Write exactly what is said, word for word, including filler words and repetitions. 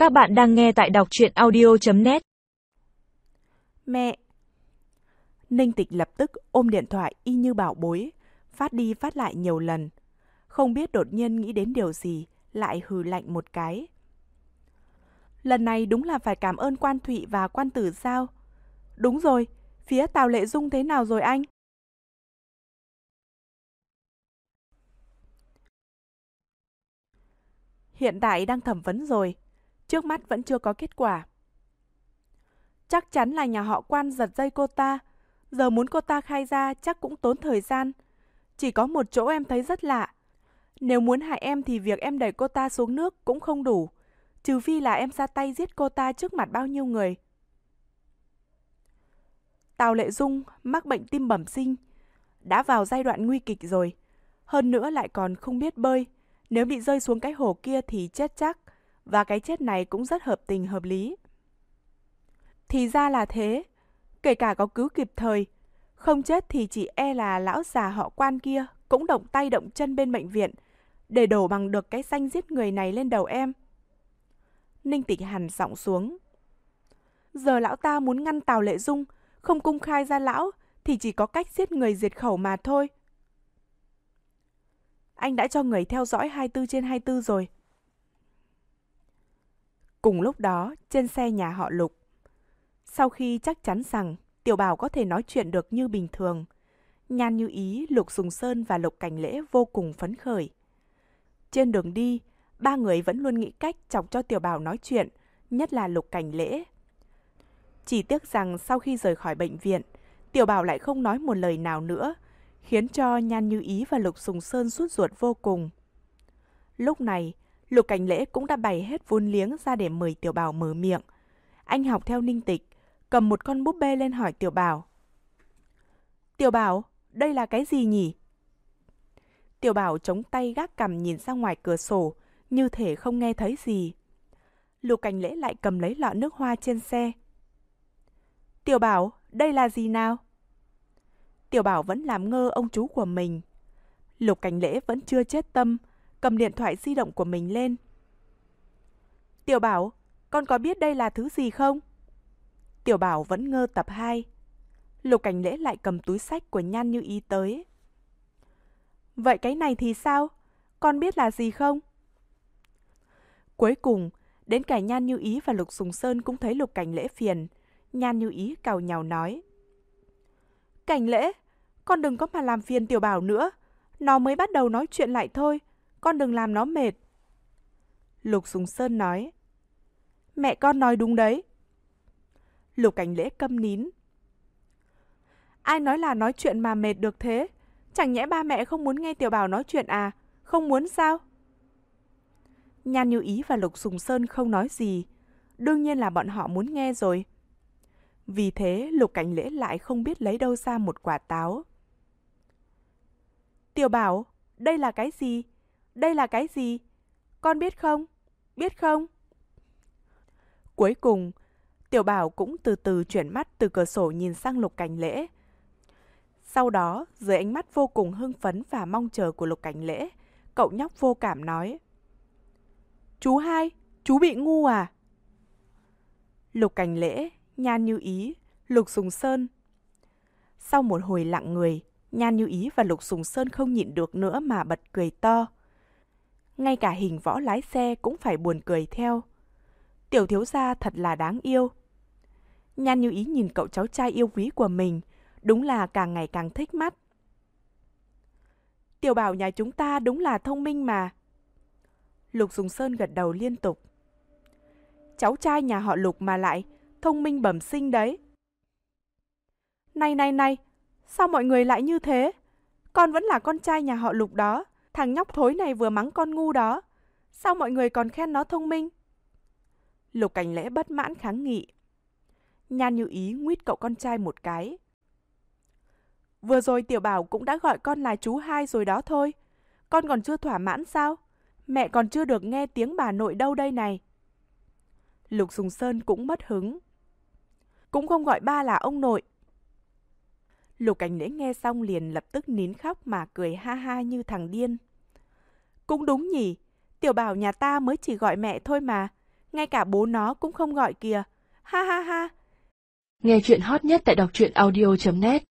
Các bạn đang nghe tại đọc truyện audio chấm net. Mẹ! Ninh Tịch lập tức ôm điện thoại y như bảo bối, phát đi phát lại nhiều lần. Không biết đột nhiên nghĩ đến điều gì, lại hừ lạnh một cái. Lần này đúng là phải cảm ơn Quan Thụy và Quan Tử sao? Đúng rồi, phía Tào Lệ Dung thế nào rồi anh? Hiện tại đang thẩm vấn rồi, trước mắt vẫn chưa có kết quả. Chắc chắn là nhà họ Quan giật dây cô ta, giờ muốn cô ta khai ra chắc cũng tốn thời gian. Chỉ có một chỗ em thấy rất lạ. Nếu muốn hại em thì việc em đẩy cô ta xuống nước cũng không đủ, trừ phi là em ra tay giết cô ta trước mặt bao nhiêu người. Tào Lệ Dung mắc bệnh tim bẩm sinh, đã vào giai đoạn nguy kịch rồi. Hơn nữa lại còn không biết bơi, nếu bị rơi xuống cái hồ kia thì chết chắc, và cái chết này cũng rất hợp tình hợp lý. Thì ra là thế, kể cả có cứu kịp thời, không chết thì chỉ e là lão già họ Quan kia cũng động tay động chân bên bệnh viện để đổ bằng được cái danh giết người này lên đầu em. Ninh Tịch hằn giọng xuống. Giờ lão ta muốn ngăn Tào Lệ Dung không công khai ra lão thì chỉ có cách giết người diệt khẩu mà thôi. Anh đã cho người theo dõi hai mươi bốn trên hai mươi bốn rồi. Cùng lúc đó, trên xe nhà họ Lục, sau khi chắc chắn rằng Tiểu Bảo có thể nói chuyện được như bình thường, Nhan Như Ý, Lục Sùng Sơn và Lục Cảnh Lễ vô cùng phấn khởi. Trên đường đi, ba người vẫn luôn nghĩ cách chọc cho Tiểu Bảo nói chuyện, nhất là Lục Cảnh Lễ. Chỉ tiếc rằng sau khi rời khỏi bệnh viện, Tiểu Bảo lại không nói một lời nào nữa, khiến cho Nhan Như Ý và Lục Sùng Sơn sốt ruột vô cùng. Lúc này, Lục Cảnh Lễ cũng đã bày hết vốn liếng ra để mời Tiểu Bảo mở miệng. Anh học theo Ninh Tịch, cầm một con búp bê lên hỏi Tiểu Bảo. Tiểu Bảo, đây là cái gì nhỉ? Tiểu Bảo chống tay gác cằm nhìn ra ngoài cửa sổ, như thể không nghe thấy gì. Lục Cảnh Lễ lại cầm lấy lọ nước hoa trên xe. Tiểu Bảo, đây là gì nào? Tiểu Bảo vẫn làm ngơ ông chú của mình. Lục Cảnh Lễ vẫn chưa chết tâm, cầm điện thoại di động của mình lên. Tiểu Bảo, con có biết đây là thứ gì không? Tiểu Bảo vẫn ngơ tập hai. Lục Cảnh Lễ lại cầm túi xách của Nhan Như Ý tới. Vậy cái này thì sao? Con biết là gì không? Cuối cùng, đến cả Nhan Như Ý và Lục Sùng Sơn cũng thấy Lục Cảnh Lễ phiền. Nhan Như Ý càu nhàu nói. Cảnh Lễ, con đừng có mà làm phiền Tiểu Bảo nữa. Nó mới bắt đầu nói chuyện lại thôi, con đừng làm nó mệt. Lục Sùng Sơn nói. Mẹ con nói đúng đấy. Lục Cảnh Lễ câm nín. Ai nói là nói chuyện mà mệt được thế? Chẳng nhẽ ba mẹ không muốn nghe Tiểu Bảo nói chuyện à? Không muốn sao? Nhan Như Ý và Lục Sùng Sơn không nói gì. Đương nhiên là bọn họ muốn nghe rồi. Vì thế Lục Cảnh Lễ lại không biết lấy đâu ra một quả táo. Tiểu Bảo, đây là cái gì? Đây là cái gì? Con biết không? Biết không? Cuối cùng, Tiểu Bảo cũng từ từ chuyển mắt từ cửa sổ nhìn sang Lục Cảnh Lễ. Sau đó, dưới ánh mắt vô cùng hưng phấn và mong chờ của Lục Cảnh Lễ, cậu nhóc vô cảm nói. Chú hai, chú bị ngu à? Lục Cảnh Lễ, Nhan Như Ý, Lục Sùng Sơn. Sau một hồi lặng người, Nhan Như Ý và Lục Sùng Sơn không nhịn được nữa mà bật cười to. Ngay cả Hình Võ lái xe cũng phải buồn cười theo. Tiểu thiếu gia thật là đáng yêu. Nhan Như Ý nhìn cậu cháu trai yêu quý của mình, đúng là càng ngày càng thích mắt. Tiểu Bảo nhà chúng ta đúng là thông minh mà. Lục Sùng Sơn gật đầu liên tục. Cháu trai nhà họ Lục mà lại thông minh bẩm sinh đấy. Này này này, sao mọi người lại như thế? Con vẫn là con trai nhà họ Lục đó. Thằng nhóc thối này vừa mắng con ngu đó. Sao mọi người còn khen nó thông minh? Lục Cảnh Lễ bất mãn kháng nghị. Nhan Như Ý nguýt cậu con trai một cái. Vừa rồi Tiểu Bảo cũng đã gọi con là chú hai rồi đó thôi. Con còn chưa thỏa mãn sao? Mẹ còn chưa được nghe tiếng bà nội đâu đây này. Lục Sùng Sơn cũng mất hứng. Cũng không gọi ba là ông nội. Lục Cảnh Lễ nghe xong liền lập tức nín khóc mà cười ha ha như thằng điên. Cũng đúng nhỉ, Tiểu Bảo nhà ta mới chỉ gọi mẹ thôi mà. ngay cả bố nó cũng không gọi kìa. Ha ha ha. Nghe chuyện hot nhất tại đọc truyện audio chấm net